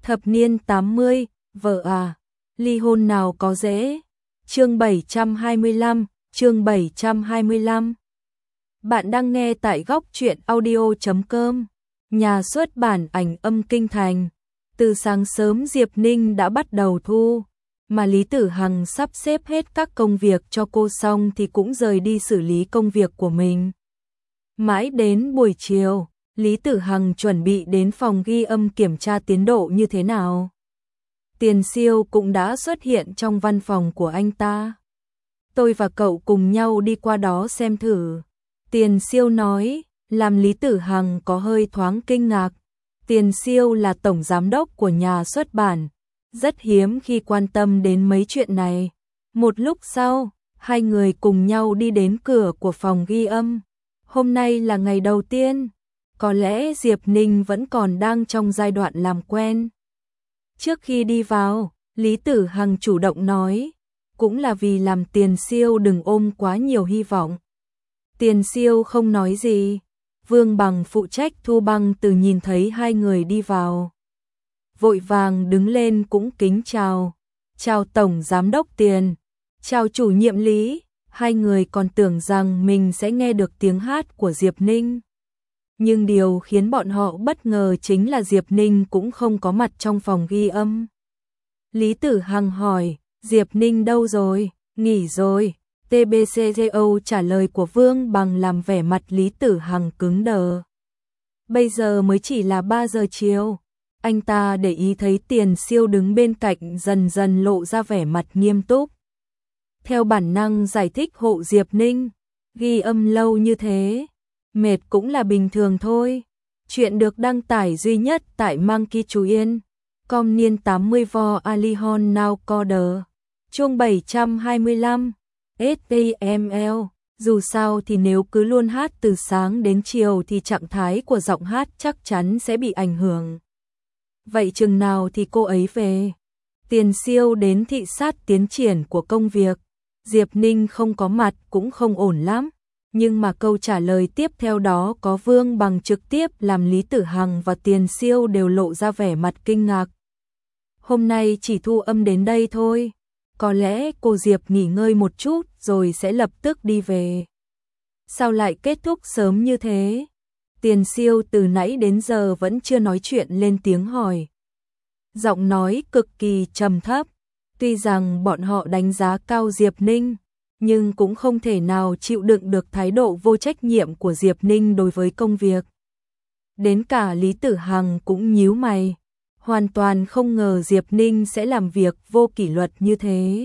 Thập niên 80, vợ à, ly hôn nào có dễ. Chương 725, chương 725. Bạn đang nghe tại góc truyện audio.com, nhà xuất bản ảnh âm Kinh Thành. Từ sáng sớm Diệp Ninh đã bắt đầu thu, mà Lý Tử Hằng sắp xếp hết các công việc cho cô xong thì cũng rời đi xử lý công việc của mình. Mãi đến buổi chiều, Lý Tử Hằng chuẩn bị đến phòng ghi âm kiểm tra tiến độ như thế nào. Tiền Siêu cũng đã xuất hiện trong văn phòng của anh ta. Tôi và cậu cùng nhau đi qua đó xem thử. Tiền Siêu nói, làm Lý Tử Hằng có hơi thoáng kinh ngạc. Tiền Siêu là tổng giám đốc của nhà xuất bản, rất hiếm khi quan tâm đến mấy chuyện này. Một lúc sau, hai người cùng nhau đi đến cửa của phòng ghi âm. Hôm nay là ngày đầu tiên, có lẽ Diệp Ninh vẫn còn đang trong giai đoạn làm quen. Trước khi đi vào, Lý Tử Hằng chủ động nói, cũng là vì làm Tiền Siêu đừng ôm quá nhiều hy vọng. Tiền Siêu không nói gì. Vương Bằng phụ trách thu băng từ nhìn thấy hai người đi vào, vội vàng đứng lên cũng kính chào. Chào Tổng Giám đốc Tiền, chào chủ nhiệm Lý. Hai người còn tưởng rằng mình sẽ nghe được tiếng hát của Diệp Ninh. Nhưng điều khiến bọn họ bất ngờ chính là Diệp Ninh cũng không có mặt trong phòng ghi âm. Lý Tử Hằng hỏi, Diệp Ninh đâu rồi? Nghỉ rồi. TBCGO trả lời của Vương Bằng làm vẻ mặt Lý Tử Hằng cứng đờ. Bây giờ mới chỉ là 3 giờ chiều. Anh ta để ý thấy Tiền Siêu đứng bên cạnh dần dần lộ ra vẻ mặt nghiêm túc. Theo bản năng giải thích hộ Diệp Ninh, ghi âm lâu như thế, mệt cũng là bình thường thôi. Chuyện được đăng tải duy nhất tại Monkey Chú Yên, com niên 80 vo Alihon Now Coder. Chương 725, STML. Dù sao thì nếu cứ luôn hát từ sáng đến chiều thì trạng thái của giọng hát chắc chắn sẽ bị ảnh hưởng. Vậy chừng nào thì cô ấy về? Tiền Siêu đến thị sát tiến triển của công việc. Diệp Ninh không có mặt cũng không ổn lắm. Nhưng mà câu trả lời tiếp theo đó có Vương Bằng trực tiếp làm Lý Tử Hằng và Tiền Siêu đều lộ ra vẻ mặt kinh ngạc. Hôm nay chỉ thu âm đến đây thôi. Có lẽ cô Diệp nghỉ ngơi một chút rồi sẽ lập tức đi về. Sao lại kết thúc sớm như thế? Tiền Siêu từ nãy đến giờ vẫn chưa nói chuyện lên tiếng hỏi. Giọng nói cực kỳ trầm thấp. Tuy rằng bọn họ đánh giá cao Diệp Ninh, nhưng cũng không thể nào chịu đựng được thái độ vô trách nhiệm của Diệp Ninh đối với công việc. Đến cả Lý Tử Hằng cũng nhíu mày, hoàn toàn không ngờ Diệp Ninh sẽ làm việc vô kỷ luật như thế.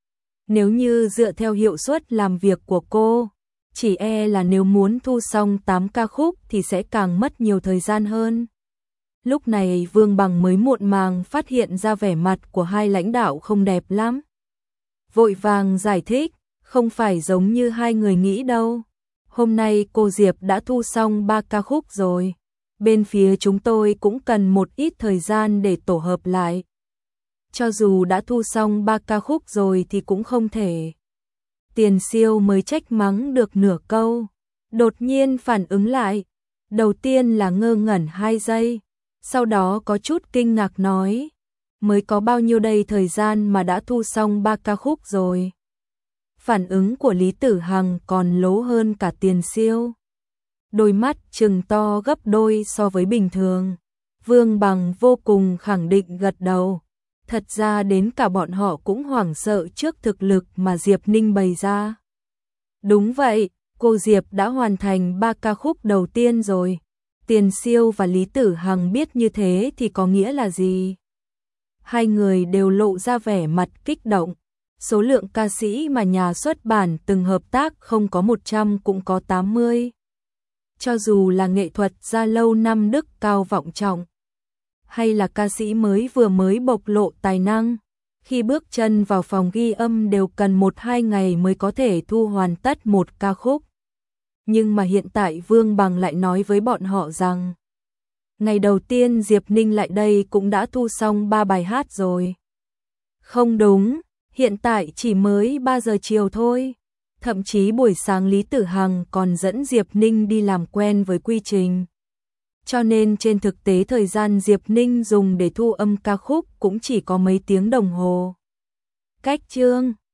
Nếu như dựa theo hiệu suất làm việc của cô, chỉ e là nếu muốn thu xong 8 ca khúc thì sẽ càng mất nhiều thời gian hơn. Lúc này Vương Bằng mới muộn màng phát hiện ra vẻ mặt của hai lãnh đạo không đẹp lắm. Vội vàng giải thích, không phải giống như hai người nghĩ đâu. Hôm nay cô Diệp đã thu xong 3 ca khúc rồi. Bên phía chúng tôi cũng cần một ít thời gian để tổ hợp lại. Cho dù đã thu xong 3 ca khúc rồi thì cũng không thể. Tiền Siêu mới trách mắng được nửa câu, đột nhiên phản ứng lại. Đầu tiên là ngơ ngẩn 2 giây, sau đó có chút kinh ngạc nói, mới có bao nhiêu đây thời gian mà đã thu xong 3 ca khúc rồi. Phản ứng của Lý Tử Hằng còn lố hơn cả Tiền Siêu. Đôi mắt trừng to gấp đôi so với bình thường. Vương Bằng vô cùng khẳng định gật đầu. Thật ra đến cả bọn họ cũng hoảng sợ trước thực lực mà Diệp Ninh bày ra. Đúng vậy, cô Diệp đã hoàn thành 3 ca khúc đầu tiên rồi. Tiền Siêu và Lý Tử Hằng biết như thế thì có nghĩa là gì? Hai người đều lộ ra vẻ mặt kích động. Số lượng ca sĩ mà nhà xuất bản từng hợp tác không có 100 cũng có 80. Cho dù là nghệ thuật gia lâu năm đức Cao Vọng Trọng, hay là ca sĩ vừa mới bộc lộ tài năng, khi bước chân vào phòng ghi âm đều cần 1-2 ngày mới có thể thu hoàn tất một ca khúc. Nhưng mà hiện tại Vương Bằng lại nói với bọn họ rằng, ngày đầu tiên Diệp Ninh lại đây cũng đã thu xong 3 bài hát rồi. Không đúng, hiện tại chỉ mới 3 giờ chiều thôi. Thậm chí buổi sáng Lý Tử Hằng còn dẫn Diệp Ninh đi làm quen với quy trình. cho nên trên thực tế thời gian Diệp Ninh dùng để thu âm ca khúc cũng chỉ có mấy tiếng đồng hồ. Cách chương